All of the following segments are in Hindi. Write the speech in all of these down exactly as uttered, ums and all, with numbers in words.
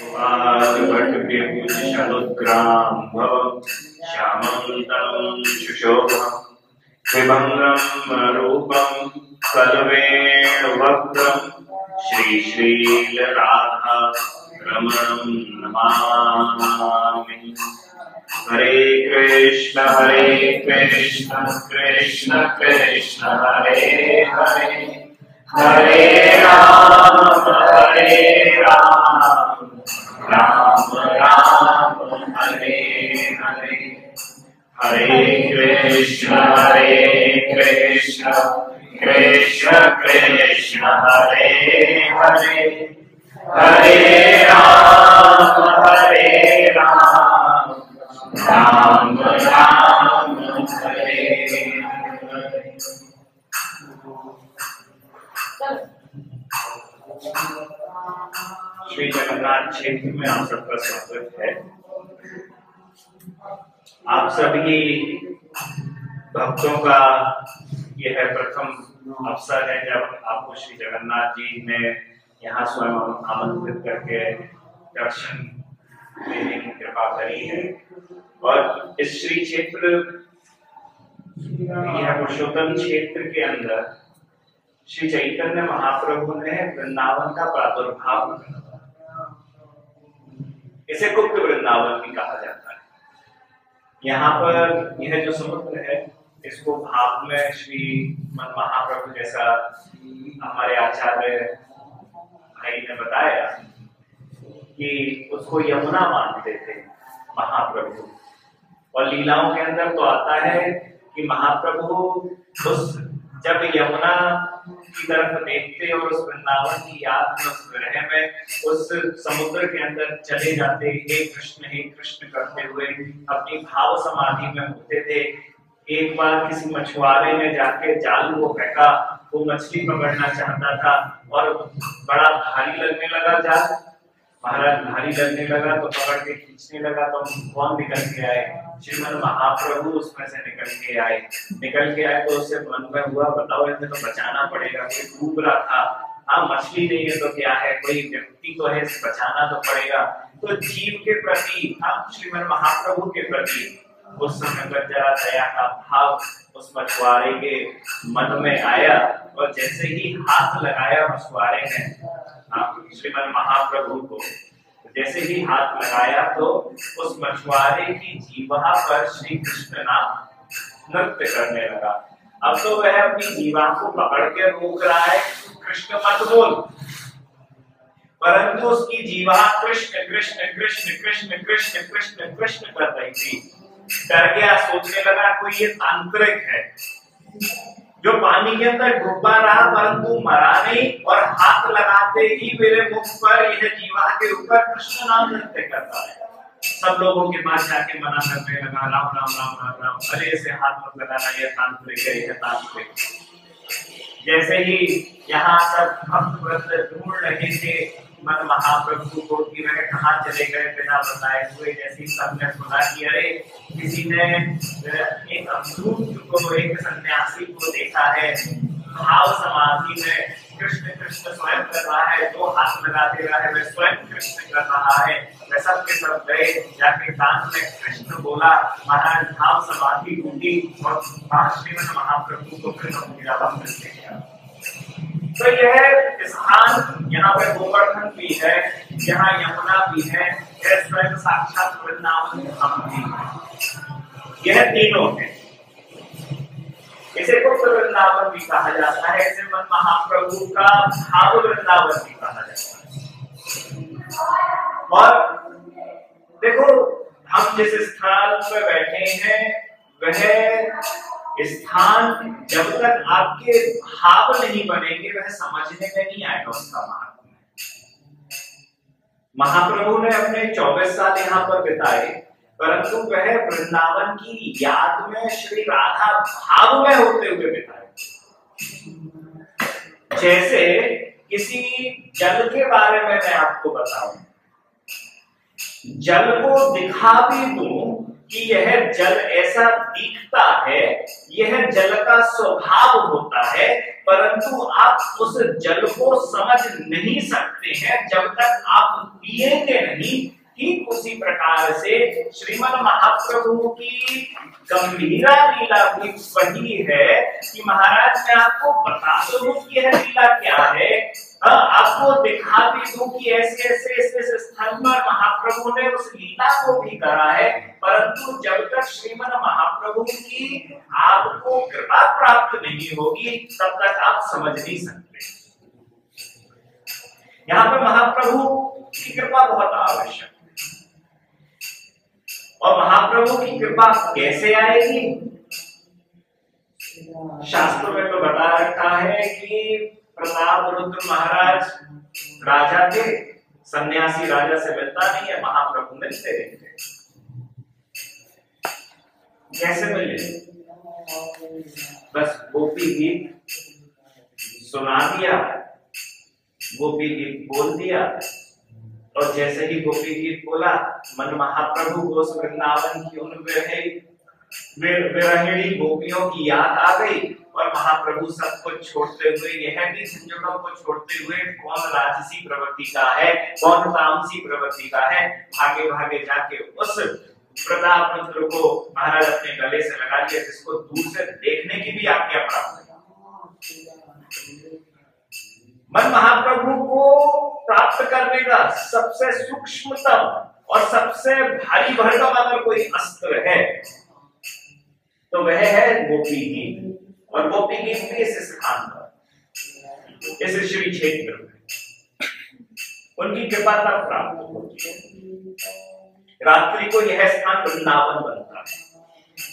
भट्ट पूज्य शलोद्ग्राम भव श्यामं तनुं शुशोभं विभंगं रूपं कलवेणुवक्त्रं श्री श्रील राधा रमणं नमामि। हरे कृष्ण हरे कृष्ण कृष्ण कृष्ण हरे हरे, हरे राम हरे राम राम राम हरे हरे। हरे कृष्ण हरे कृष्ण कृष्ण कृष्ण हरे हरे, हरे राम हरे राम राम राम हरे हरे। श्री जगन्नाथ क्षेत्र में आप सबका स्वागत है। आप सभी भक्तों का यह प्रथम अवसर है जब आपको श्री जगन्नाथ जी ने यहाँ स्वयं आमंत्रित करके दर्शन देने की कृपा करी है। और इस श्री क्षेत्र यह पुरुषोत्तम क्षेत्र के अंदर श्री चैतन्य महाप्रभु ने वृंदावन का प्रादुर्भाव किया। इसे गुप्त वृंदावन भी कहा जाता है। यहाँ पर यह जो समुद्र है इसको भाव में श्री मन महाप्रभु जैसा हमारे आचार्य भाई ने बताया कि उसको यमुना मानते थे महाप्रभु। और लीलाओं के अंदर तो आता है कि महाप्रभु उस जब यमुना की तरफ देखते और उस वृंदावन की याद में उस विरह में उस समुद्र के अंदर चले जाते, हे कृष्ण हे कृष्ण करते हुए अपनी भाव समाधि में होते थे। एक बार किसी मछुआरे ने जाके जाल को फेंका, वो मछली पकड़ना चाहता था और बड़ा भारी लगने लगा जाल। महाराज भारी लगने लगा तो पकड़ के खींचने लगा तो कौन निकल के आए? श्रीमन महाप्रभु उसमें से निकल के आए। निकल के आए तो उससे मन में हुआ बताओ इसे तो बचाना पड़ेगा। कोई डूब रहा था, हाँ मछली नहीं है तो क्या है, कोई व्यक्ति तो है, इसे बचाना तो पड़ेगा। तो जीव के प्रति, हाँ श्रीमन महाप्रभु के प्रति उस समय पर जरा दया का भाव उस मछुआरे के मन में आया और जैसे ही हाथ लगाया मछुआरे ने श्रीमन महाप्रभु को, जैसे ही हाथ लगाया तो उस मछुआरे की जीवा पर श्री कृष्ण नाम नृत्य करने लगा। अब तो वह अपनी जीवा को पकड़ के रोक रहा है, कृष्ण मत बोल, परंतु उसकी जीवा कृष्ण कृष्ण कृष्ण कृष्ण कृष्ण कृष्ण कृष्ण कर रही थी। डर गया, सोचने लगा कोई ये तांत्रिक है जो पानी के अंदर डूबा रहा परंतु मरा नहीं, और हाथ लगाते ही मेरे मुख पर यह जीवा के ऊपर कृष्ण नाम नृत्य करता है। सब लोगों के पास जाके मना करने लगा, राम राम राम राम राम, अरे इसे हाथ मत लगाना, यह तांत्रिक है, यह तांत्रिक। जैसे ही यहाँ सब भक्त वृंद ढूंढ रहे थे मन महाप्रभु को कि वह कहाँ चले गए बिना बताए हुए, जैसे सबने सुना कि अरे किसी ने एक अमरूद को, एक सन्यासी को देखा है भाव समाधि में कृष्ण कृष्ण स्वयं कर रहा है, दो हाथ लगा दे रहा है, वह स्वयं कृष्ण कर रहा है। वह सब के सब गए, जाके कान में कृष्ण बोला, महाराज भाव समाधि टूटी और श्रीमन महाप्रभु को फिर किया। तो यह स्थान यहाँ पे गोवर्धन भी है, यहाँ यमुना भी है, यह स्वयं साक्षात वृंदावन धाम भी है। यह तीनों है। इसे गुप्त वृंदावन भी कहा जाता है, इसे मन महाप्रभु का भाव वृंदावन भी कहा जाता है। और देखो हम जिस स्थान पर बैठे हैं वह स्थान जब तक आपके भाव नहीं बनेंगे वह समझने में नहीं आएगा उसका महात्म्य। महाप्रभु ने अपने चौबीस साल यहाँ पर बिताए, परंतु वह वृंदावन की याद में श्री राधा भाव में होते हुए बिताए। जैसे किसी जल के बारे में मैं आपको बताऊं, जल को दिखा भी दूं कि यह जल ऐसा दिखता है, यह जल का स्वभाव होता है, परंतु आप उस जल को समझ नहीं सकते हैं जब तक आप पिएंगे नहीं। ठीक उसी प्रकार से श्रीमद् महाप्रभु की गंभीरा लीला भी वही है कि महाराज मैं आपको बता तो दूं कि यह लीला क्या है, आ, आपको दिखा भी दूं कि ऐसे ऐसे ऐसे स्थान पर महाप्रभु ने उस लीला को भी करा है, परंतु जब तक श्रीमद् महाप्रभु की आपको कृपा प्राप्त नहीं होगी तब तक आप समझ नहीं सकते। यहाँ पर महाप्रभु की कृपा बहुत आवश्यक है। और महाप्रभु की कृपा कैसे आएगी? शास्त्रों में तो बता रखा है कि प्रताप रुद्र महाराज राजा थे, सन्यासी राजा से मिलता नहीं है, महाप्रभु मिलते रहते। कैसे मिले? बस गोपी गीत सुना दिया, गोपी गीत बोल दिया, और जैसे ही गोपी गीत बोला मन महाप्रभु को उस वृंदावन की उन विरहिणी गोपियों की याद आ गई, और महाप्रभु सब कुछ छोड़ते हुए, यह भी झंझटों को छोड़ते हुए, कौन राजसी प्रवृत्ति का है कौन तामसी प्रवृत्ति का है, भागे भागे जाके उस प्रताप रुद्र को महाराज अपने गले से लगा लिया, जिसको दूर से देखने की भी आज्ञा प्राप्त है। मन महाप्रभु को प्राप्त करने का सबसे सूक्ष्मतम और सबसे भारी भरकम अगर कोई अस्त्र है तो वह है गोपी गीत, और गोपी गीत भी इस स्थान पर, इस श्री क्षेत्र में उनकी कृपा तब प्राप्त होती है। रात्रि को यह स्थान वृंदावन बनता है।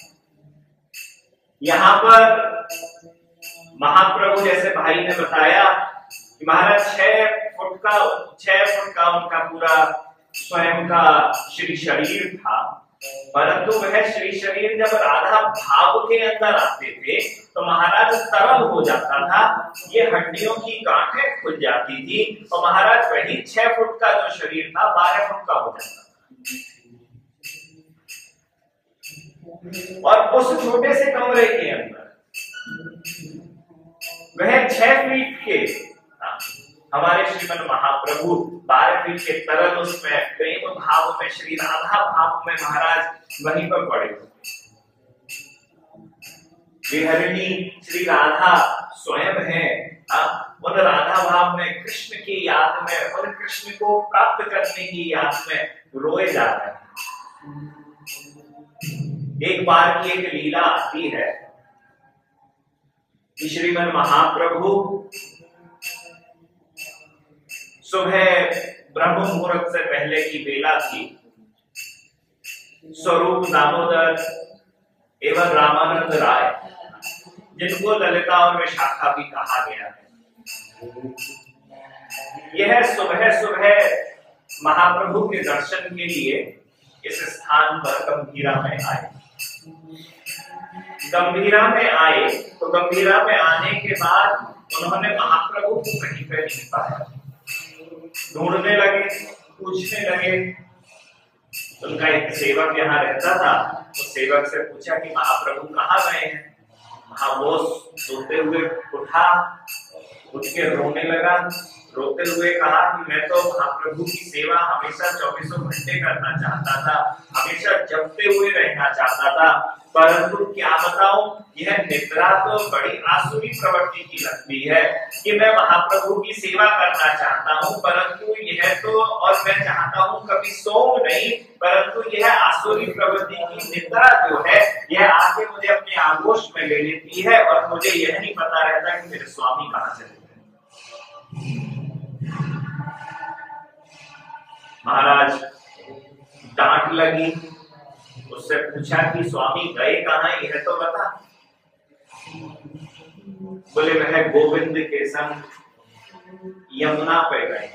यहाँ पर महाप्रभु, जैसे भाई ने बताया कि महाराज छह फुट का छह फुट का उनका पूरा स्वयं का श्री शरीर था, परंतु वह श्री शरीर जब राधा भाव के अंदर आते थे तो महाराज तरल हो जाता था, ये हड्डियों की गांठें खुल जाती थी, और महाराज वही छह फुट का जो शरीर था बारह फुट का हो जाता था। और उस छोटे से कमरे के अंदर वह छह फीट के हमारे श्रीमन महाप्रभु बारह फीट के तरल उसमें प्रेम भाव में, श्री राधा भाव में महाराज वहीं पर पड़े हुए। विहरिणी श्री राधा स्वयं है, उन राधा भाव में, कृष्ण की याद में, उन कृष्ण को प्राप्त करने की याद में रोए जा रहे हैं। एक बार की एक लीला आती है कि श्रीमन महाप्रभु सुबह ब्रह्म मुहूर्त से पहले की बेला थी, स्वरूप दामोदर एवं रामानंद राय, जिनको ललिता और विशाखा भी कहा गया है, यह सुबह सुबह महाप्रभु के दर्शन के लिए इस स्थान पर गंभीरा में आए। गंभीरा में आए तो गंभीरा में आने के बाद उन्होंने महाप्रभु को कहीं पे नहीं पाया, ढूंढने लगे, पूछने लगे। उनका एक सेवक यहाँ रहता था, तो सेवक से पूछा कि महाप्रभु कहाँ गए हैं। महाबोस सोते हुए उठा, उठ के रोने लगा, रोते हुए कहा कि मैं तो महाप्रभु की सेवा हमेशा चौबीसों घंटे करना चाहता था, हमेशा जपते हुए रहना चाहता था, परंतु क्या बताऊं, यह निद्रा तो बड़ी आसुरी प्रवृत्ति की लगती है कि मैं महाप्रभु की सेवा करना चाहता हूं, परंतु यह तो, और मैं चाहता हूं कभी सोऊं नहीं, परंतु यह आसुरी प्रवृत्ति की निद्रा जो है यह आके मुझे अपने आगोश में ले लेती है, और मुझे यह नहीं पता रहता कि मेरे स्वामी कहाँ चले गए। महाराज डांट लगी, उससे पूछा कि स्वामी गए कहाँ, यह तो बता। बोले वह गोविंद के संग यमुना पे गए।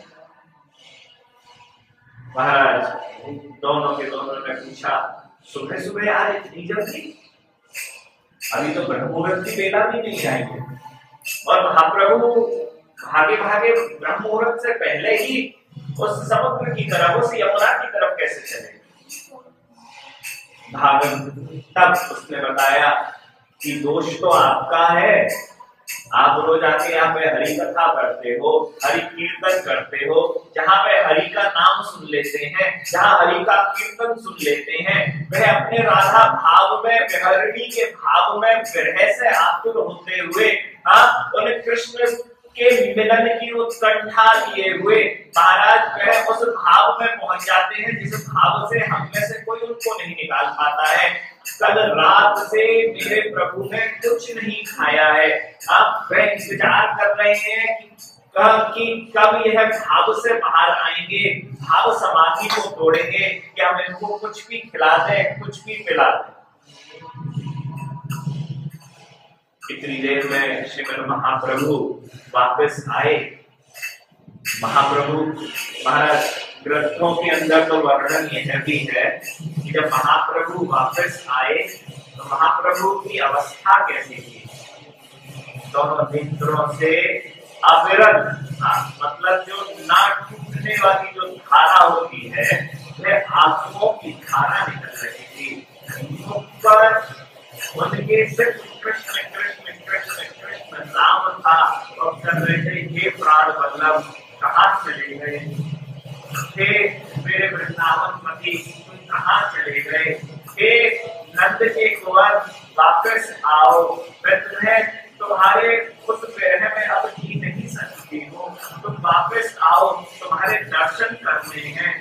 महाराज दोनों के दोनों ने पूछा, सुबह सुबह आज इतनी जल्दी, अभी तो ब्रह्म मुहूर्त की बेला भी नहीं आएगी, और महाप्रभु भागे भागे ब्रह्म मुहूर्त से पहले ही उस समुद्र की तरफ, उस यमुना की तरफ कैसे चले। भागन। तब उसने बताया कि दोष तो आपका है, आप रोज आके यहाँ पे हरि कथा करते हो, हरि कीर्तन करते हो, जहाँ पे हरि का नाम सुन लेते हैं, जहाँ हरि का कीर्तन सुन लेते हैं, वह अपने राधा भाव में, विहरणी के भाव में विरह से आतुर होते हुए, हाँ, उन कृष्ण के मिलन की उत्कंठा लिए हुए महाराज वह उस भाव में पहुंच जाते हैं जिस भाव से हम में से कोई उनको नहीं निकाल पाता है। कल रात से मेरे प्रभु ने कुछ नहीं खाया है, अब वह इंतजार कर रहे हैं कि, कि कब यह भाव से बाहर आएंगे, भाव समाधि को तोड़ेंगे, कि हम इनको कुछ भी खिला दें, कुछ भी पिला दें। इतनी देर में श्रीमद् महाप्रभु वापस आए। महाप्रभु महाराज ग्रंथों के अंदर तो वर्णन यह भी है कि जब महाप्रभु वापस आए तो महाप्रभु की अवस्था कैसी थी। दोनों नेत्रों से अविरत, मतलब जो ना टूटने वाली जो धारा होती है वह आंसुओं की धारा निकल रही थी। ऊपर उनके सिर्फ कृष्ण कृष्ण कृष्ण कृष्ण नाम था और कर रहे थे, हे प्राण वल्लभ कहाँ चले गए, हे मेरे वृंदावन पति तुम कहाँ चले गए, हे नंद के कुंवर वापस आओ, मैं तुम्हें तुम्हारे उस विरह में अब जी नहीं सकती हूँ, तुम वापस आओ, तुम्हारे दर्शन करने हैं।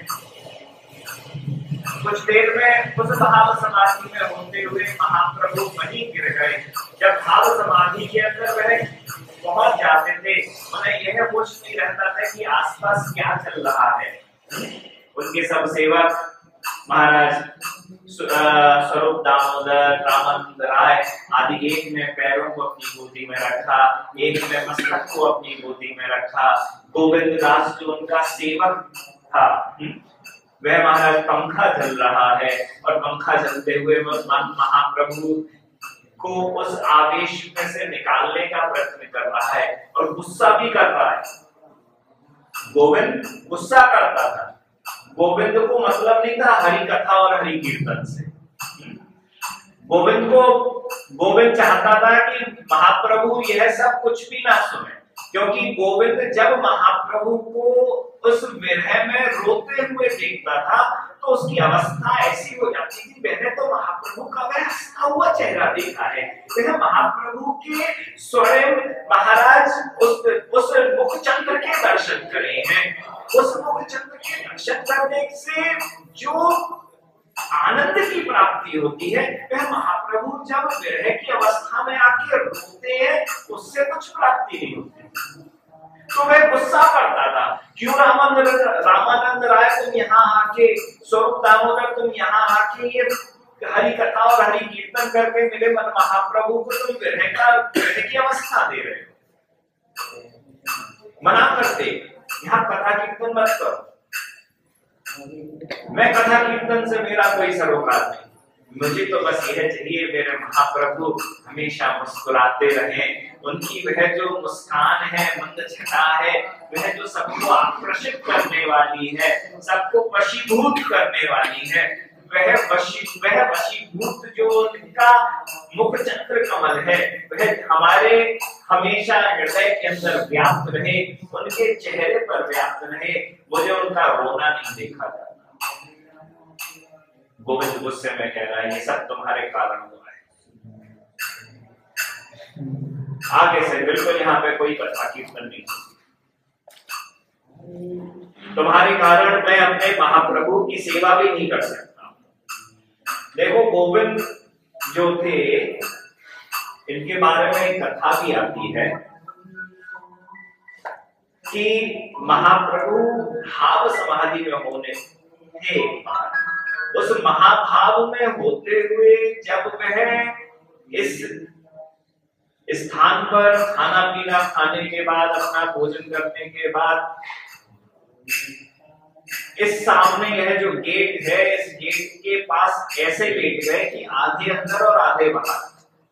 कुछ देर में उस भाव समाधि में होते हुए महाप्रभु वहीं गिर गए। जब भाव समाधि के अंदर वह पहुंच जाते थे, उन्हें यह होश नहीं रहता था कि आसपास क्या चल रहा है। उनके सब सेवक महाराज स्वरूप दामोदर, रामानंद राय आदि, एक ने पैरों को अपनी गोदी में रखा, एक ने मस्तक को अपनी गोदी में रखा। गोविंद दास जो उनका सेवक था, वह महाराज पंखा चल रहा है और पंखा चलते हुए महाप्रभु को उस आवेश में से निकालने का प्रयत्न कर रहा है और गुस्सा भी कर रहा है। गोविंद गुस्सा करता था, गोविंद को मतलब नहीं था हरि कथा और हरि कीर्तन से। गोविंद को गोविंद चाहता था कि महाप्रभु यह सब कुछ भी ना सुने, क्योंकि गोविंद जब महाप्रभु को उस विरह में रोते हुए देखता था तो उसकी अवस्था ऐसी हो जाती थी, मैंने तो महाप्रभु का वह हंसता हुआ चेहरा देखा है, वह महाप्रभु के स्वयं महाराज उस उस मुखचंद्र के दर्शन करे हैं। उस मुखचंद्र के दर्शन करने से जो आनंद की प्राप्ति होती है वह महाप्रभु जब विरह की अवस्था में आके रोते हैं उससे कुछ प्राप्ति नहीं होती। तो वह गुस्सा करता था, क्यों रामानंद रामानंद राय तुम यहाँ आके, स्वरूप दामोदर तुम यहाँ आके ये हरि कथा और हरि कीर्तन करके मिले मन महाप्रभु को तुम विरह का विरह की अवस्था दे रहे हो। मना करते, यहाँ कथा कीर्तन मत करो। मैं कथा कीर्तन से मेरा कोई सरोकार नहीं, मुझे तो बस यह चाहिए मेरे महाप्रभु हमेशा मुस्कुराते रहें, उनकी वह जो मुस्कान है, मंद छटा है, वह जो सबको आकर्षित करने वाली है, सबको वशीभूत करने वाली है, वह वशी वह वशीभूत जो उनका मुख चंद्र कमल है वह हमारे हमेशा हृदय के अंदर व्याप्त रहे, उनके चेहरे पर व्याप्त रहे। मुझे उनका रोना नहीं देखा जाता। गोविंद गुस्से में कह रहा है, ये सब तुम्हारे कारण हुआ है, आगे से बिल्कुल यहाँ पे कोई कथा कीर्तन नहीं, तुम्हारे कारण मैं अपने महाप्रभु की सेवा भी नहीं कर सकता। देखो गोविंद जो थे, इनके बारे में एक कथा भी आती है कि महाप्रभु भाव समाधि में होने थे, उस महाभाव में होते हुए जब वह इस स्थान पर खाना पीना खाने के बाद, अपना भोजन करने के बाद, इस सामने यह जो गेट है, इस गेट के पास ऐसे लेट गए कि आधे अंदर और आधे बाहर।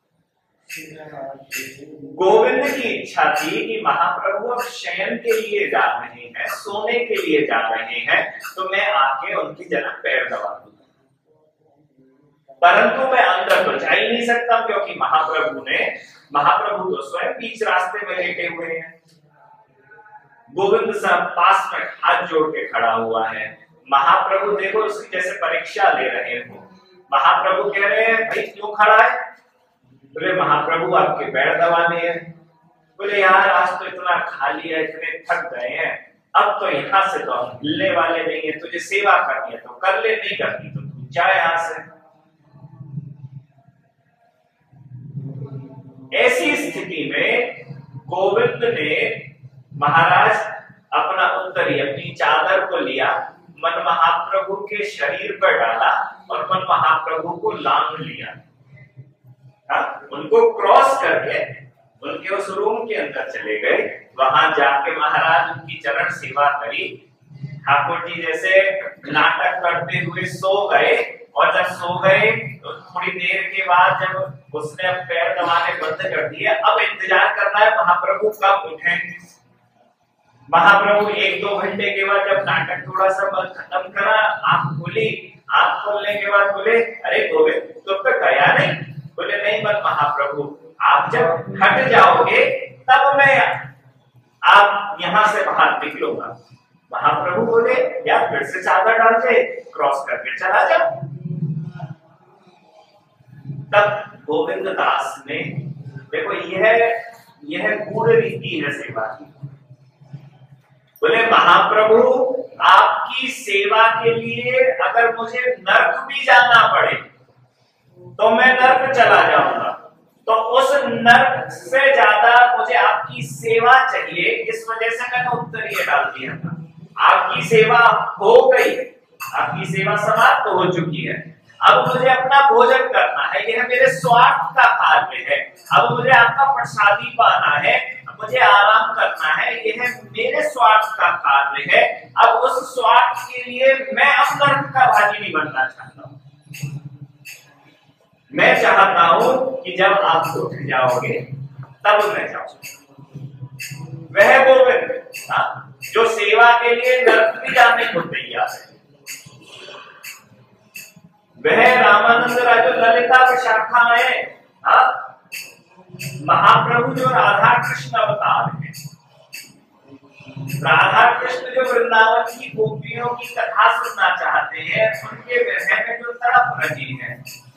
गोविंद की इच्छा थी कि महाप्रभु अब शयन के लिए जा रहे हैं, सोने के लिए जा रहे हैं, तो मैं आके उनकी जरा पैर दबा दूं। परंतु मैं अंदर तो जा ही नहीं सकता, क्योंकि महाप्रभु ने महाप्रभु तो स्वयं बीच रास्ते में लेटे हुए हैं। गोविंद साहब पास में हाथ जोड़ के खड़ा हुआ है। महाप्रभु देखो उसकी जैसे परीक्षा ले रहे हो। महाप्रभु कह रहे हैं भाई क्यों खड़ा है? बोले महाप्रभु आपके पैर दबाने हैं। बोले यार आज तो इतना खाली है, इतने थक गए हैं, अब तो यहाँ से तो हम हिलने वाले नहीं है, तुझे सेवा करनी है तो कर ले, नहीं करनी तो तू जा यहाँ से। ऐसी स्थिति में गोविंद ने महाराज अपना उत्तरी अपनी चादर को लिया, मन महाप्रभु के शरीर पर डाला और मन महाप्रभु को लांग लिया। हाँ, उनको क्रॉस करके उनके उस रूम के अंदर चले गए। वहां जाके महाराज उनकी चरण सेवा करी। ठाकुर जी जैसे नाटक करते हुए सो गए, और जब सो गए तो थोड़ी देर के बाद जब उसने पैर दबाने बंद कर दिए, अब इंतजार करना है महाप्रभु कब उठेंगे। महाप्रभु एक दो घंटे के बाद जब नाटक थोड़ा सा खत्म करा, आंख खोली, आंख खोलने के बाद बोले अरे गोविंद तुम तो गया नहीं। बोले नहीं मत महाप्रभु, आप जब हट जाओगे तब मैं आप यहां से बाहर निकलूंगा। महाप्रभु बोले यार फिर से चादर डाल के क्रॉस करके चला जा। तब गोविंद दास ने, देखो यह यह गूढ़ रीति है सेवा की। बोले महाप्रभु आपकी सेवा के लिए अगर मुझे नर्क भी जाना पड़े तो मैं नर्क चला जाऊंगा, तो उस नर्क से ज्यादा मुझे आपकी सेवा चाहिए, इस वजह से मैंने उत्तरीय डाल दिया था। आपकी सेवा हो गई, आपकी सेवा समाप्त तो हो चुकी है, अब मुझे अपना भोजन करना है, यह मेरे स्वार्थ का कार्य है। अब मुझे आपका प्रसादी पाना है, मुझे आराम करना है, यह मेरे स्वार्थ का कार्य है। अब उस स्वार्थ के लिए मैं अब नर्क का भागी नहीं बनना चाहता हूं। मैं चाहता हूं कि जब आप उठ जाओगे तब मैं जाऊं। वह गोविंद जो सेवा के लिए नर्क भी जाने को तैयार है, वह रामानंद राजो ललिता विशाखा में महाप्रभु जो राधा कृष्ण अवतार है, राधा कृष्ण जो वृंदावन की गोपियों की कथा सुनना चाहते हैं, उनके विरह में जो तड़प रही है,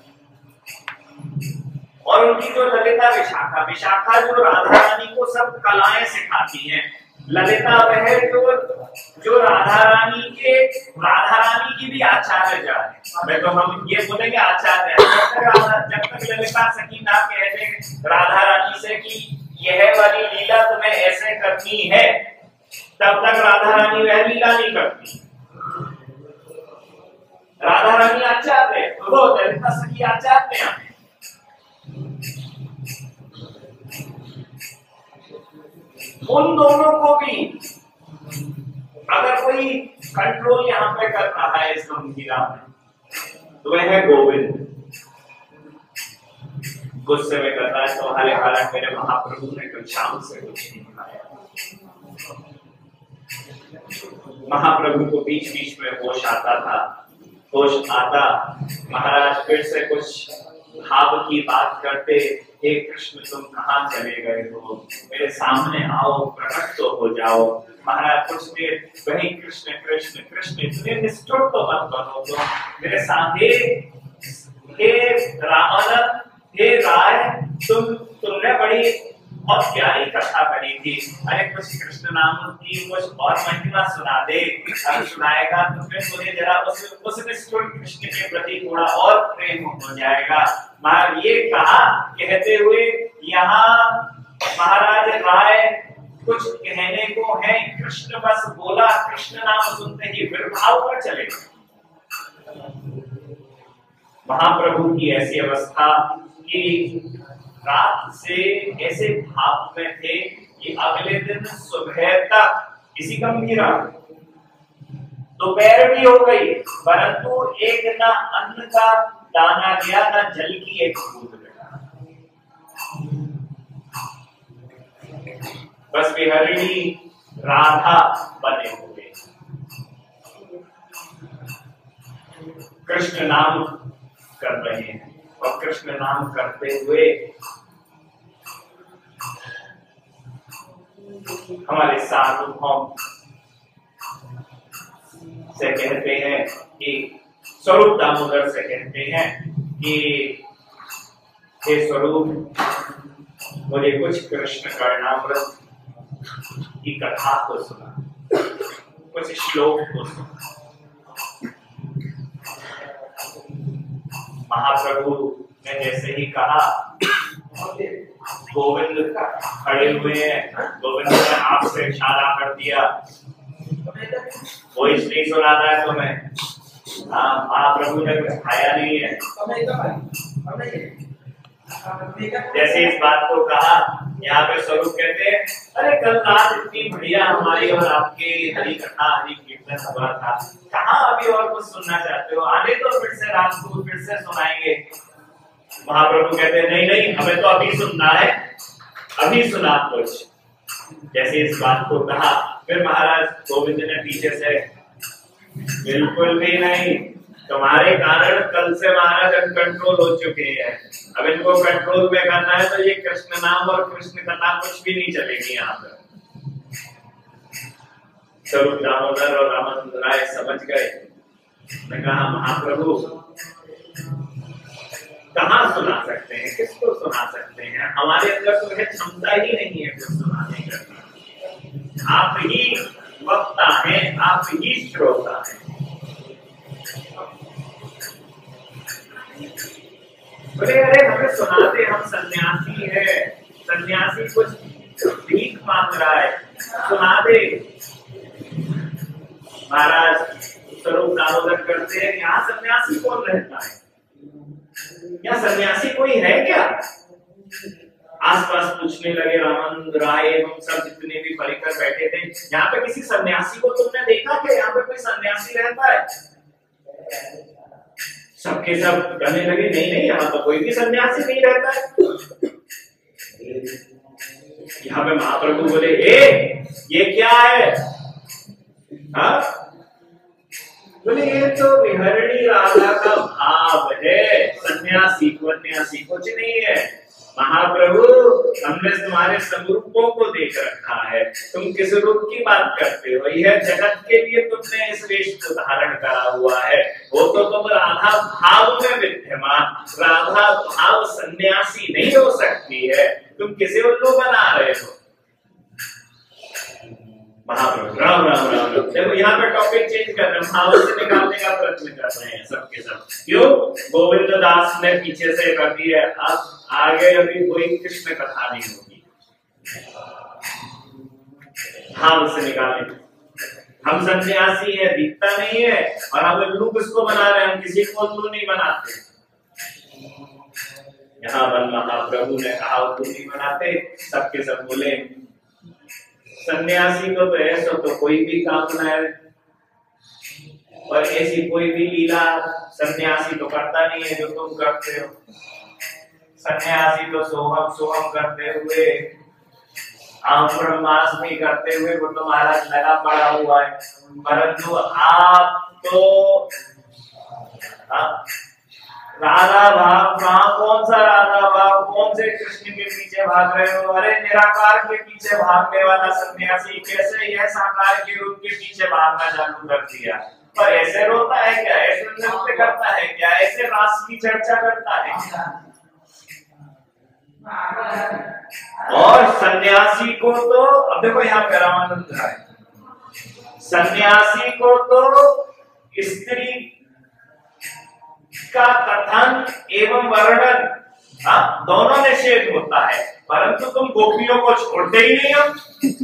और उनकी जो ललिता विशाखा, विशाखा जो राधा रानी को सब कलाएं सिखाती हैं, ललिता वह जो जो राधा रानी के राधा रानी की भी आचार्य जा है। मैं तो हम ये बोलेंगे आचार्य, जब तक राधा जब तक ललिता सखी ना कह दे राधा रानी से कि यह वाली लीला तुम्हें ऐसे करनी है, तब तक राधा रानी वह लीला नहीं करती। राधा रानी आचार्य, तो ललिता सखी आचार्य हैं। उन दोनों को भी अगर कोई कंट्रोल यहाँ पे कर रहा है इस गंभीरा में, तो वह है गोविंद। गुस्से में कर रहा है तुम्हारे कारण मेरे महाप्रभु ने कुछ शाम से कुछ नहीं खाया। महाप्रभु को बीच बीच में होश आता था, होश आता महाराज फिर से कुछ भाव की बात करते, हे कृष्ण तुम कहाँ चले गए हो, मेरे सामने आओ, प्रकट तो हो जाओ। महाराज कुछ देर वही कृष्ण कृष्ण कृष्ण, इतने निष्ठुर तो मत बनो, तो मेरे सामने हे रामानंद, हे राय, तुम तुमने बड़ी और प्यारी कथा करी थी, अरे कुछ कृष्ण नाम की कुछ और महिमा सुना दे। अगर सुनाएगा तो फिर मुझे जरा उस उस निष्ठुर कृष्ण के प्रति थोड़ा और प्रेम हो जाएगा। महाराज ये कहा, कहते हुए यहाँ महाराज राय कुछ कहने को है, कृष्ण बस बोला, कृष्ण नाम सुनते ही विर्भाव पर चले गए। महाप्रभु की ऐसी अवस्था कि रात से ऐसे भाव में थे कि अगले दिन सुबह तक इसी गंभीरा दोपहर भी हो गई, परंतु एक ना अन्न का दाना गया, ना जल की एक बूंद गया। बस विहरिणी राधा बने हुए, कृष्ण नाम कर रहे हैं और कृष्ण नाम करते हुए हमारे सार्वभौम से कहते हैं कि स्वरूप दामोदर से कहते हैं कि हे स्वरूप, मुझे कुछ कृष्ण कर्णामृत की कथा को सुना, कुछ श्लोक को सुना। महाप्रभु ने जैसे ही कहा, गोविंद खड़े हुए हैं, गोविंद ने आपसे इशारा कर दिया, वो इसलिए सुना रहा है तुम्हें। हाँ, महाप्रभु ने कुछ खाया नहीं है। जैसे इस बात को कहा, यहाँ पे स्वरूप कहते हैं, अरे कल रात इतनी बढ़िया हमारी और आपकी हरि कथा हरि कीर्तन हुआ था, कहाँ अभी और कुछ सुनना चाहते हो? आने तो फिर से रात को फिर से सुनाएंगे। महाप्रभु कहते हैं नहीं नहीं, हमें तो अभी सुनना है, अभी सुना कुछ। जैसे इस बात को कहा, फिर महाराज गोविंद ने पीछे से, बिल्कुल भी नहीं, तुम्हारे कारण कल से महाराज अनकंट्रोल हो चुके हैं, अब इनको कंट्रोल में करना है तो ये कृष्ण नाम और कृष्ण कथा कुछ भी नहीं चलेगी यहाँ पर। स्वरूप दामोदर और रामानंद राय समझ गए। मैं कहा महाप्रभु कहाँ सुना सकते हैं, किसको सुना सकते हैं? हमारे अंदर तो है क्षमता ही नहीं है कुछ सुनाने का। आप ही वक्ता हैं, आप ही श्रोता हैं। बोले अरे हमें सुनाते, हम सन्यासी है, सन्यासी कुछ भीख मांग रहा है, सुना दे। महाराज स्वरूप दामोदर करते हैं, यहाँ सन्यासी कौन रहता है? यहाँ सन्यासी कोई है क्या? आसपास पूछने लगे रामानंद राय एवं सब जितने भी परिकर बैठे थे, यहाँ पे किसी सन्यासी को तुमने देखा क्या? यहाँ पे कोई सन्यासी रहता है? सबके सब कहने लगे नहीं नहीं, यहाँ तो कोई भी सन्यासी नहीं रहता है। यहाँ पे महाप्रभु बोले ए ये क्या है? हाँ बोले ये तो विहरणी राधा का भाव है, सन्यासी सन्यासी कुछ नहीं है। महाप्रभु हमने तुम्हारे स्वरूपों को देख रखा है, तुम किस रूप की बात करते हो? यह जगत के लिए तुमने इस वेश को धारण करा हुआ है। वो तो तुम राधा भाव में विद्यमान, राधा भाव सन्यासी नहीं हो सकती है, तुम किसे उल्लू बना रहे हो? महाप्रभु राम राम राम राम। देखो यहाँ पे टॉपिक चेंज कर रहे हैं, भाव से निकालने का प्रयत्न कर रहे हैं सबके सब। क्यों? गोविंद दास ने पीछे से कर दी है, अब आगे अभी कोई कृष्ण कथा नहीं होगी। भाव से निकालें। हम सन्यासी है, दिखता नहीं है, और हम उल्लू किसको बना रहे हैं? हम किसी को उल्लू नहीं बनाते। यहाँ बन महाप्रभु ने कहा उल्लू नहीं बनाते, सबके सब बोले सन्यासी को तो ऐसा तो कोई भी काम न है, और ऐसी कोई भी लीला सन्यासी तो करता नहीं है जो तुम करते हो। सन्यासी तो सोहम सोहम करते हुए, आम ब्रह्मास्मि करते हुए वो तो महाराज लगा पड़ा हुआ है, परंतु आप तो आप राधा भाव, कहाँ कौन सा राधा भाव, कौन से कृष्ण के पीछे भाग रहे हो? अरे निराकार के पीछे भागने वाला सन्यासी कैसे यह साकार के रूप के पीछे भागना चालू कर दिया? पर ऐसे रोता है क्या? ऐसे नृत्य करता है क्या? ऐसे रास की चर्चा करता है क्या? और सन्यासी को तो अब देखो यहाँ पे रामानंद राय, सन्यासी को तो स्त्री का कथन एवं वर्णन हाँ दोनों निषेध होता है, परंतु तुम गोपियों को छोड़ते ही नहीं हो।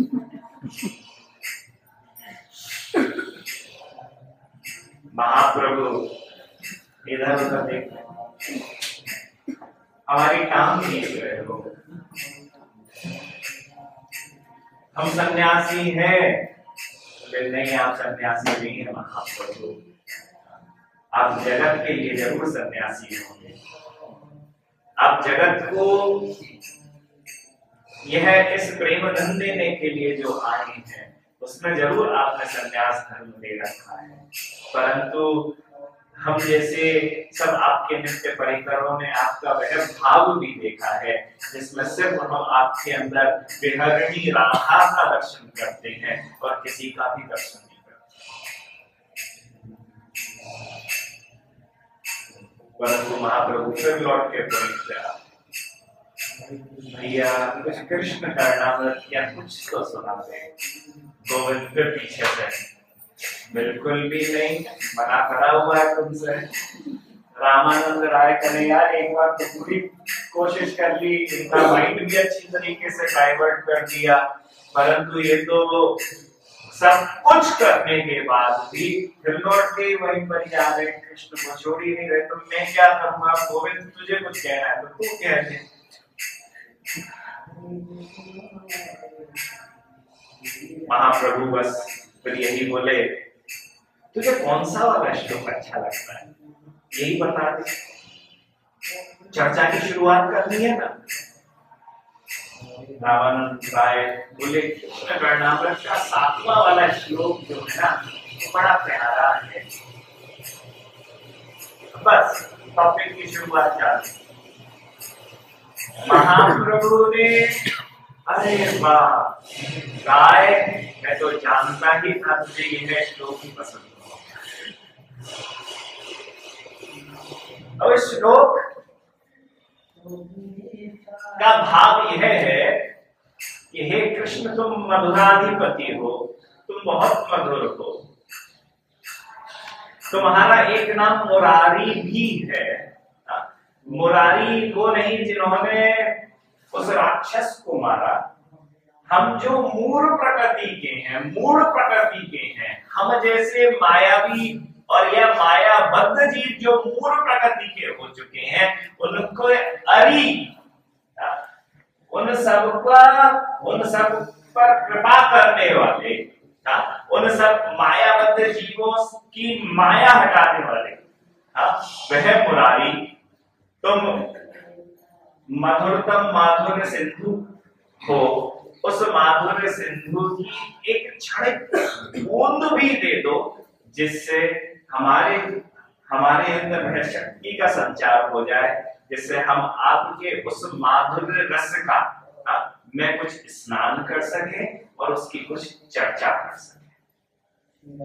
महाप्रभु इधर उधर देखो, हमारी टांग खींच रहे हो। हम सन्यासी हैं? नहीं, आप सन्यासी नहीं है महाप्रभु, आप जगत के लिए जरूर सन्यासी होंगे। आप जगत को यह इस प्रेम धन देने के लिए जो आए हैं, उसमें जरूर आपने सन्यास धर्म दे रखा है, परंतु हम जैसे सब आपके नित्य परिकरों ने आपका वह भाव भी देखा है जिसमें सिर्फ हम आपके अंदर विहरणी राधा का दर्शन करते हैं और किसी का भी दर्शन नहीं करते। परंतु महाप्रभु फिर लौट के बोले, भैया कुछ कृष्ण करना या कुछ तो सुना दे। गोविंद फिर पीछे से, बिल्कुल भी नहीं, मना करा हुआ है तुमसे। रामानंद राय करे यार एक बार तो पूरी कोशिश कर ली, इनका माइंड भी अच्छी तरीके से डाइवर्ट कर दिया, परंतु ये तो सब कुछ करने के बाद भी फिर लौट के वहीं पर जा रहे, कृष्ण को छोड़ ही नहीं रहे। तो मैं क्या करूंगा? गोविंद तुझे कुछ कहना है तो तू कह दे। महाप्रभु बस फिर यही बोले, तुझे कौन सा वाला श्लोक अच्छा लगता है यही बता दे। चर्चा की शुरुआत करनी है ना। रामानंद राय बोले, कृष्ण कर्णामृत का सातवां वाला श्लोक जो है ना वो बड़ा प्यारा है। बस टॉपिक की शुरुआत चालू। महाप्रभु ने, अरे वाह राय, मैं तो जानता ही था तुझे यह श्लोक ही पसंद। अब श्लोक का भाव यह है कि हे कृष्ण तुम मधुराधिपति हो, तुम बहुत मधुर हो। तुम्हारा एक नाम मुरारी भी है। मुरारी वो नहीं जिन्होंने उस राक्षस को मारा। हम जो मूल प्रकृति के हैं, मूल प्रकृति के हैं, हम जैसे मायावी और या मायाबद्ध जीव जो मूल प्रकृति के हो चुके हैं, उनको अरी, उन सब पर उन सब पर कृपा करने वाले, उन सब मायाबद्ध जीवों की माया हटाने वाले, वह मुरारी। तुम मधुरतम माधुर्य सिंधु हो, उस माधुर्य सिंधु की एक क्षणिक बूंद भी दे दो जिससे हमारे हमारे अंदर वह शक्ति का संचार हो जाए, जिससे हम आपके उस माधुर्य रस का आ, में कुछ स्नान कर सके और उसकी कुछ चर्चा कर सके।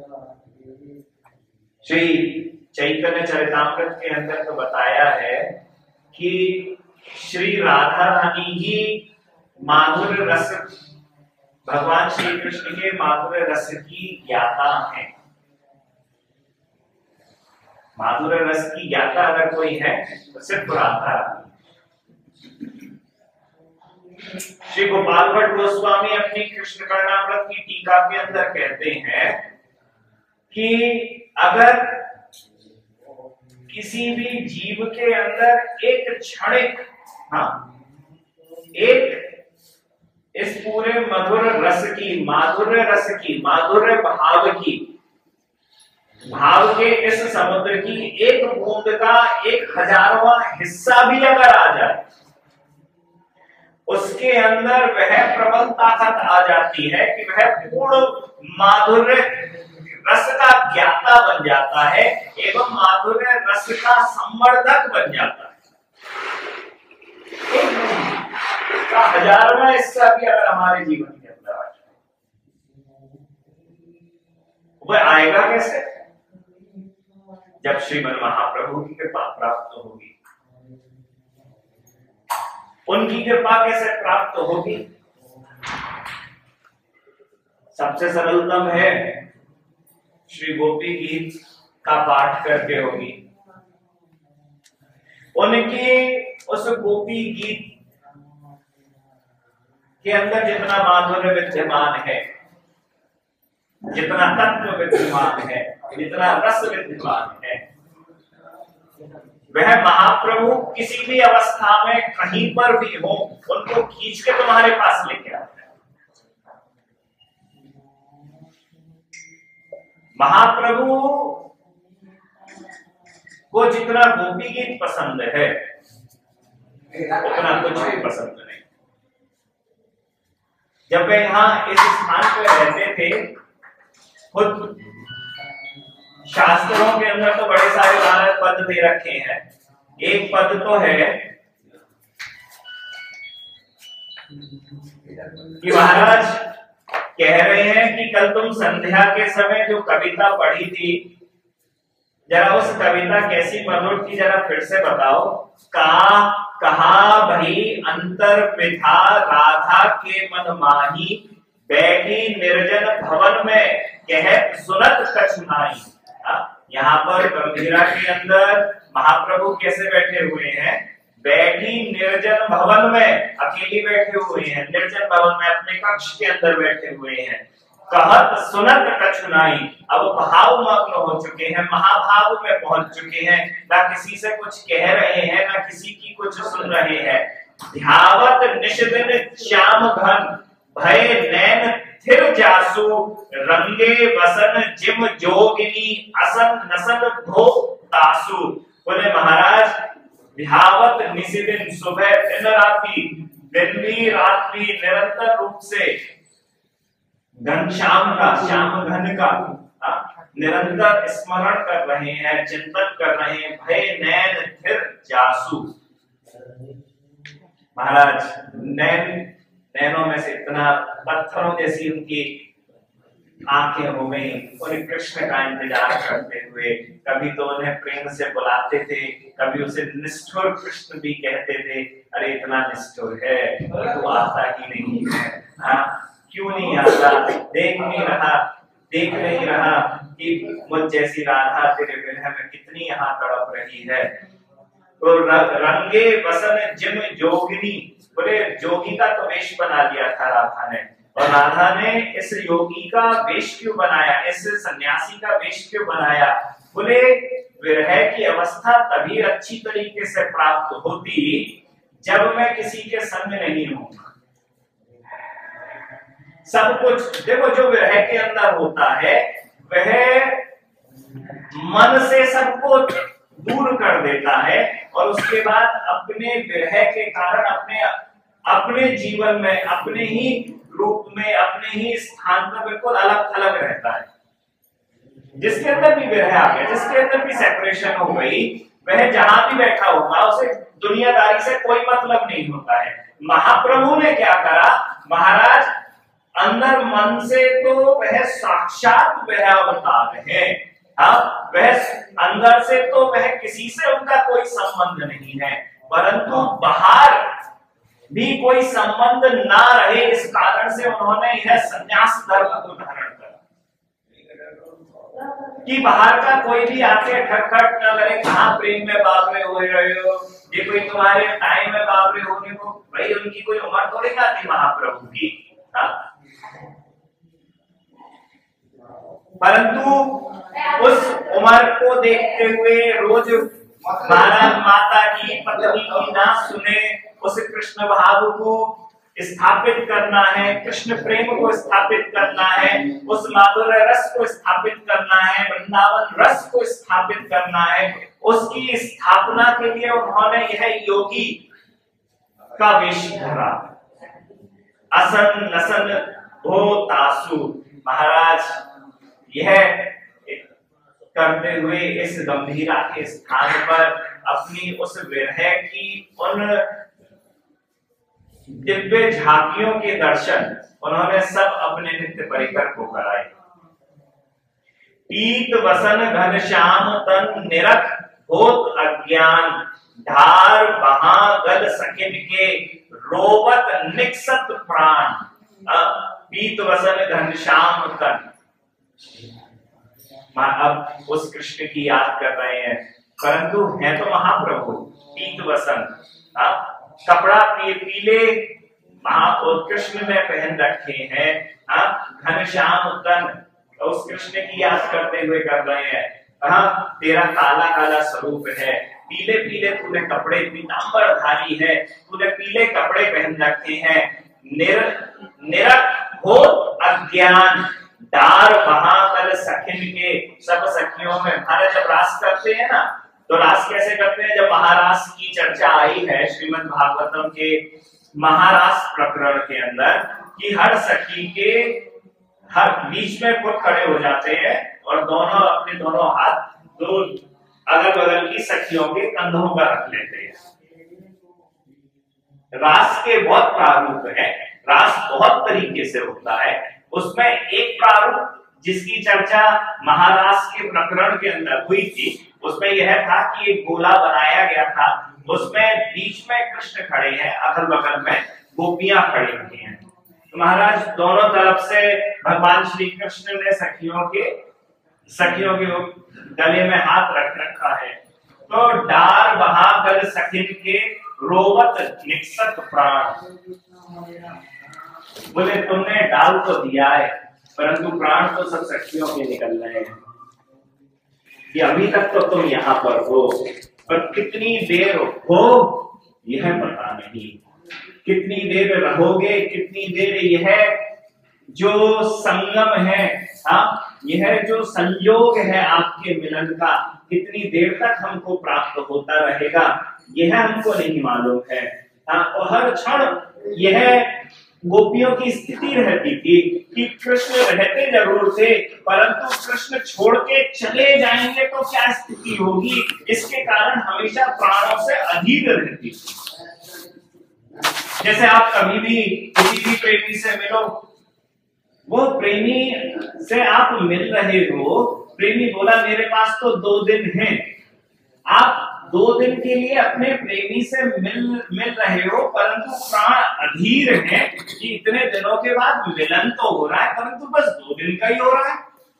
श्री चैतन्य चरितामृत के अंदर तो बताया है कि श्री राधा रानी ही माधुर्य रस, भगवान श्री कृष्ण के माधुर्य रस की ज्ञाता है। माधुर्य रस की ज्ञाता अगर कोई है तो सिर्फ राधा रानी। श्री गोपाल भट्ट गोस्वामी अपनी कृष्ण कर्णामृत की टीका के अंदर कहते हैं कि अगर किसी भी जीव के अंदर एक क्षणिक, हाँ, एक इस पूरे मधुर रस की, माधुर्य रस की, माधुर्य भाव की, भाव के इस समुद्र की एक बूंद का एक हजारवां हिस्सा भी अगर आ जाए, उसके अंदर वह प्रबल ताकत आ जाती है कि वह पूर्ण माधुर्य रस का ज्ञाता बन जाता है एवं माधुर्य रस का संवर्धक बन जाता है। का हजारवां हिस्सा भी अगर हमारे जीवन के अंदर आ जाए, वह आएगा कैसे? जब श्रीमद् महाप्रभु की कृपा प्राप्त होगी। उनकी कृपा कैसे प्राप्त होगी? सबसे सरलतम है, श्री गोपी गीत का पाठ करके होगी। उनके उस गोपी गीत के अंदर जितना माधुर्य विद्यमान है, जितना तत्व विद्यमान है, जितना रस विद्यमान है, वह महाप्रभु किसी भी अवस्था में कहीं पर भी हो, उनको खींच के तुम्हारे पास लेके आते हैं। महाप्रभु को जितना गोपी गीत पसंद है उतना कुछ भी पसंद नहीं। जब वे यहाँ इस स्थान पर रहते थे, खुद शास्त्रों के अंदर तो बड़े सारे महाराज पद दे रखे हैं। एक पद तो है कि महाराज कह रहे हैं कि कल तुम संध्या के समय जो कविता पढ़ी थी, जरा उस कविता कैसी मधुर थी, जरा फिर से बताओ। का कहा भई अंतर पिता राधा के मन माही, बैठी निर्जन भवन में कह सुनत कछुनाई। यहाँ पर गंभीरा के अंदर महाप्रभु कैसे बैठे हुए हैं? बैठी निर्जन भवन में, अकेली बैठे हुए हैं, निर्जन भवन में अपने कक्ष के अंदर बैठे हुए हैं। कहत सुनत कछुनाई, अब भाव मग्न हो चुके हैं, महाभाव में पहुंच चुके हैं, ना किसी से कुछ कह रहे हैं, ना किसी की कुछ सुन रहे हैं। ध्यावत निषदिन श्याम घन, भय नैन थिर जासु, रंगे वसन जिम जोगिनी, असन नसन धो तासु। बोले महाराज ध्यावत निषदिन, सुबह दिन रात्रि, दिन भी रात्रि, निरंतर रूप से घनश्याम का, श्याम घन का आ, निरंतर स्मरण कर रहे हैं, चिंतन कर रहे हैं। भय नैन थिर जासु, महाराज नैन, नैनों में से इतना पत्थरों जैसी उनकी आंखें हो गई, उन्हें कृष्ण का इंतजार करते हुए। कभी तो उन्हें प्रेम से बुलाते थे, कभी उसे निष्ठुर कृष्ण भी कहते थे। अरे इतना निष्ठुर है तो आता ही नहीं है, हाँ क्यों नहीं आता? देख नहीं रहा, देख नहीं रहा कि मुझ जैसी राधा तेरे विरह में कितनी यहाँ तड़प रही है। तो रंगे वसन जिम जोगिनी, बोले जोगी का तो वेश बना लिया था राधा ने, और राधा ने इस योगी का वेश क्यों बनाया, इस सन्यासी का वेश क्यों बनाया? बोले विरह की अवस्था तभी अच्छी तरीके से प्राप्त होती जब मैं किसी के संग नहीं हूं। सब कुछ देखो जो विरह के अंदर होता है वह मन से सबको दूर कर देता है, और उसके बाद अपने विरह के कारण अपने अपने जीवन में, अपने ही रूप में, अपने ही स्थान पर बिल्कुल अलग थलग रहता है। जिसके अंदर भी विरह आ गया, जिसके अंदर भी सेपरेशन हो गई, वह जहां भी बैठा होगा उसे दुनियादारी से कोई मतलब नहीं होता है। महाप्रभु ने क्या करा? महाराज अंदर मन से तो वह साक्षात वह अवतार है, हाँ वह अंदर से तो वह किसी से उनका कोई संबंध नहीं है, परंतु बाहर भी कोई संबंध ना रहे इस कारण से उन्होंने यह संन्यास धर्म को धारण करा कि बाहर का कोई भी आके ठटखट न करे, कहाँ प्रेम में बाबरे हो रहे हो, ये कोई तुम्हारे टाइम में बाबरे होने को। भाई उनकी कोई उम्र थोड़ी ना थी महाप्रभु की, हाँ? परंतु उस उम्र को देखते हुए रोज महाराज माता की, पत्नी की ना सुने, उस कृष्ण भाव को स्थापित करना है, कृष्ण प्रेम को स्थापित करना है, उस माधुर्य रस को स्थापित करना है, वृंदावन रस को स्थापित करना है। उसकी स्थापना के लिए उन्होंने यह योगी का वेश धरा। असन नसन धो तासु, महाराज यह करते हुए इस गंभीरा के स्थान पर अपनी उस विरह की उन दिव्य झांकियों के दर्शन उन्होंने सब अपने नित्य परिकर को कराए। पीत वसन घनश्याम तन निरख होत अज्ञान, धार बहा गल सकिन के रोवत निक्सत प्राण। पीत वसन घनश्याम तन, अब उस कृष्ण की याद कर रहे हैं, परंतु है तो महाप्रभु। पीत वसन, कपड़ा पी, पीले कृष्ण ने पहन रखे हैं, घनश्याम तन, उस कृष्ण की याद करते हुए कर रहे हैं। हाँ तेरा काला काला स्वरूप है, पीले पीले तूने कपड़े, पीतांबर धारी है, तूने पीले कपड़े पहन रखे हैं। निर निरख हो अज्ञान, दार महाकल सखिन के, सब सखियों में महाराज जब रास करते हैं ना, तो रास कैसे करते हैं? जब महारास की चर्चा आई है श्रीमद् भागवतम के महारास प्रकरण के अंदर कि हर सखी के हर बीच में खुद खड़े हो जाते हैं और दोनों अपने दोनों हाथ दो अगल बगल की सखियों के कंधों पर रख लेते हैं। रास के बहुत प्रारूप है, रास बहुत तरीके से होता है। उसमें एक प्रारूप जिसकी चर्चा महारास के प्रकरण के अंदर हुई थी, उसमें यह था कि एक गोला बनाया गया था, उसमें बीच में कृष्ण खड़े हैं, अगल बगल में गोपियां खड़ी हुई हैं। तो महाराज दोनों तरफ से भगवान श्री कृष्ण ने सखियों के सखियों के गले में हाथ रख रखा है। तो डार बहा गल सखिन के रोवत निकसत प्राण। बोले तुमने डाल तो दिया है, परंतु प्राण तो सब सखियों के निकल रहे हैं। कि अभी तक तो तुम यहाँ पर हो, पर कितनी देर हो यह पता नहीं, कितनी देर रहोगे, कितनी देर यह जो संगम है, हाँ, यह जो संयोग है आपके मिलन का, कितनी देर तक हमको प्राप्त होता रहेगा यह हमको नहीं मालूम है। हाँ, और हर क्षण यह गोपियों की स्थिति रहती थी कि कृष्ण रहते जरूर थे, परंतु कृष्ण छोड़ के चले जाएंगे तो क्या स्थिति होगी, इसके कारण हमेशा प्राणों से अधीर रहती थी। जैसे आप कभी भी किसी भी प्रेमी से मिलो, वो प्रेमी से आप मिल रहे हो, प्रेमी बोला मेरे पास तो दो दिन हैं, आप दो दिन के लिए अपने प्रेमी से मिल मिल रहे हो, परंतु प्राण अधीर हैं कि इतने दिनों के बाद मिलन तो हो रहा है, परंतु बस दो दिन का ही हो रहा है।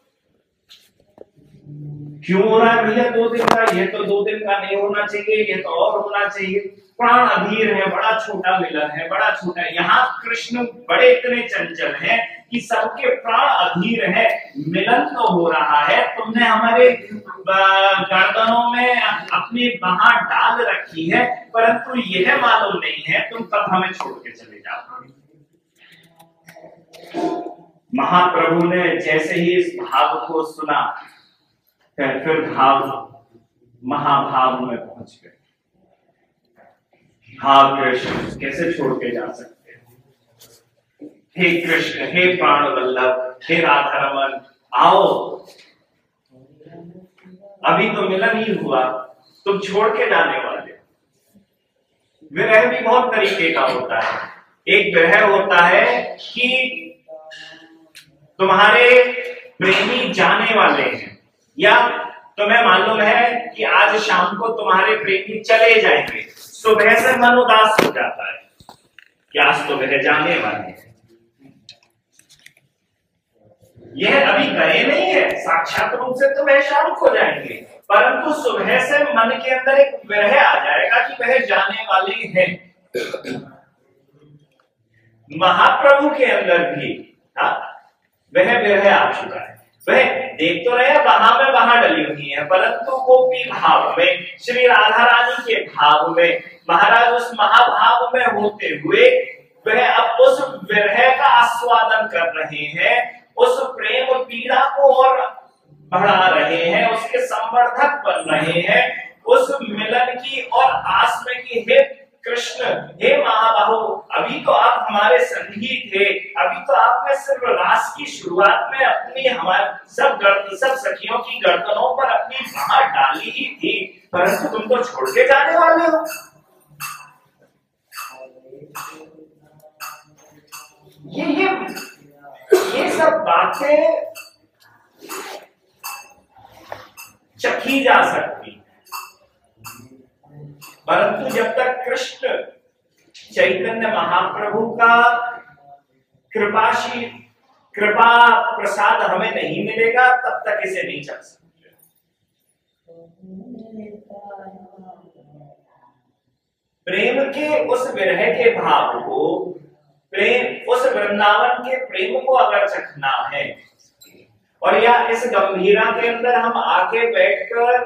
क्यों हो रहा है भैया दो दिन का? ये तो दो दिन का नहीं होना चाहिए, ये तो और होना चाहिए। प्राण अधीर है, बड़ा छोटा मिलन है, बड़ा छोटा है। यहाँ कृष्ण बड़े इतने चंचल हैं कि सबके प्राण अधीर है, मिलन तो हो रहा है, तुमने हमारे गर्दनों में अपनी बाह डाल रखी है, परंतु यह मालूम नहीं है तुम कब हमें छोड़ के चले जाओगे। महाप्रभु ने जैसे ही इस भाव को सुना, फिर भाव महाभाव में पहुंच गए। हाँ कृष्ण, कैसे छोड़ के जा सकते हैं? हे कृष्ण, हे प्राण वल्लभ, हे राधा रमन, आओ, अभी तो मिलन ही हुआ, तुम छोड़ के जाने वाले। विरह भी बहुत तरीके का होता है। एक विरह होता है कि तुम्हारे प्रेमी जाने वाले हैं, या तुम्हें मालूम है कि आज शाम को तुम्हारे प्रेमी चले जाएंगे, सुबह से मन उदास हो जाता है कि आज तो वह जाने वाले हैं। यह अभी गए नहीं है, साक्षात रूप से तो वह शाम को जाएंगे, परंतु सुबह से मन के अंदर एक विरह आ जाएगा कि वह जाने वाले हैं। महाप्रभु के अंदर भी हाँ, वह विरह आ चुका है। वह देख तो रहे वहां में वहां डली हुई है, परंतु गोपी भाव में, श्री राधा रानी के भाव में, महाराज उस महाभाव में होते हुए वह अब उस विरह का आस्वादन कर रहे हैं, उस प्रेम पीड़ा को और बढ़ा रहे हैं, उसके संवर्धक बन रहे हैं, उस मिलन की और आस में कि हे कृष्ण, हे महाबाहु, अभी तो आप हमारे संगी थे, अभी तो आपने सिर्फ रास की शुरुआत में अपनी हमारे सब गर्द सब सखियों की गर्दनों पर अपनी बाह डाली ही थी, परंतु तुम तो छोड़ के जाने वाले हो। ये ये ये सब बातें चखी जा सकती, परंतु जब तक कृष्ण चैतन्य महाप्रभु का कृपाशील कृपा प्रसाद हमें नहीं मिलेगा, तब तक इसे नहीं चख सकते। प्रेम के उस विरह के भाव को, प्रेम उस वृंदावन के प्रेम को अगर चखना है, और या इस गंभीरा के अंदर हम आके बैठकर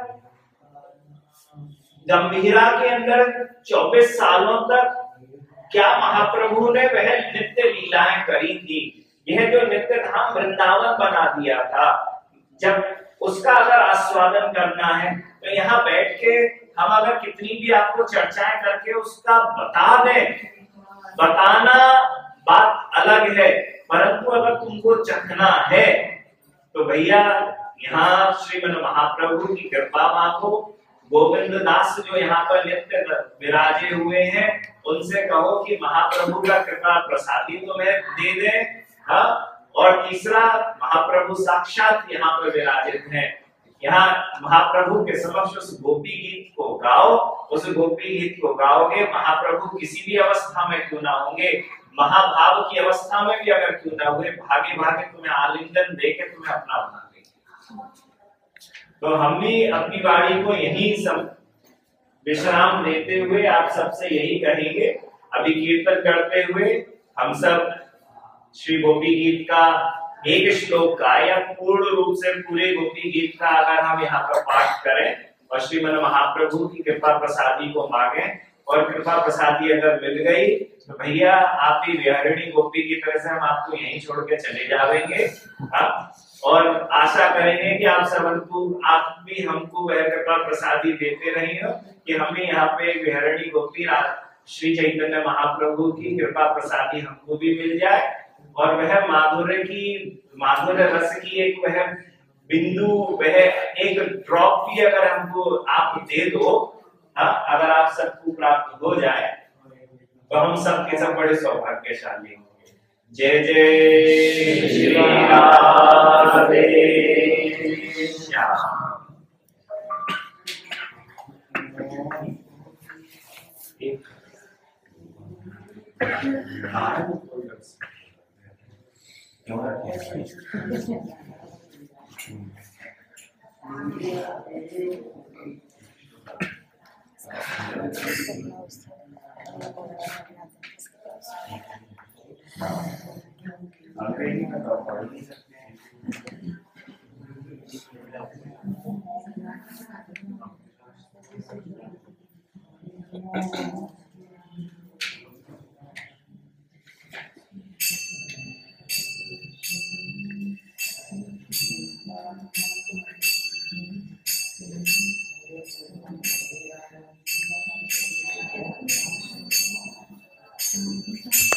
गंभीरा के अंदर चौबीस सालों तक क्या महाप्रभु ने वह नित्य लीलाएं करी थी, यह जो नित्य धाम वृंदावन बना दिया था, जब उसका अगर आस्वादन करना है तो यहाँ बैठ के हम अगर कितनी भी आपको चर्चाएं करके उसका बता दें, बताना बात अलग है, परंतु अगर तुमको चखना है तो भैया यहाँ श्रीमन महाप्रभु की कृपा मांगो। गोविंद दास जो यहाँ पर नित्य विराजे हुए हैं उनसे कहो कि महाप्रभु का कृपा प्रसादी तुम्हें दे दे। हाँ, और तीसरा महाप्रभु साक्षात यहाँ पर विराजित हैं। यहाँ महाप्रभु के समक्ष उस गोपी गीत को गाओ। उस गोपी गीत को गाओगे, महाप्रभु किसी भी अवस्था में क्यों ना होंगे, महाभाव की अवस्था में भी अगर क्यों ना हुए, भागे भागे तुम्हें आलिंगन देके तुम्हें अपना बना देंगे। तो हम भी अपनी वाणी को यही सब विश्राम देते हुए आप सबसे यही कहेंगे, अभी कीर्तन करते हुए हम सब श्री गोपी गीत का एक श्लोक का या पूर्ण रूप से पूरे गोपी गीत का अगर हम यहाँ पर पाठ करें और श्रीमन महाप्रभु की कृपा प्रसादी को मांगे, और कृपा प्रसादी अगर मिल गई तो भैया आप भी विहरणी गोपी की तरह से हम आपको यहीं छोड़ के चले जाएंगे। और आशा करेंगे कि आप सब आप भी हमको वह कृपा प्रसादी देते रहिए कि हमें यहाँ पे विहरणी गोपी श्री चैतन्य महाप्रभु की कृपा प्रसादी हमको भी मिल जाए, और वह माधुर्य की माधुर्य रस की एक वह बिंदु, वह एक ड्रॉप भी अगर हमको आप दे दो, हाँ, अगर आप सबको प्राप्त हो जाए तो हम सब के सब बड़े सौभाग्यशाली होंगे। जय जय श्री राधे श्याम। Thank you.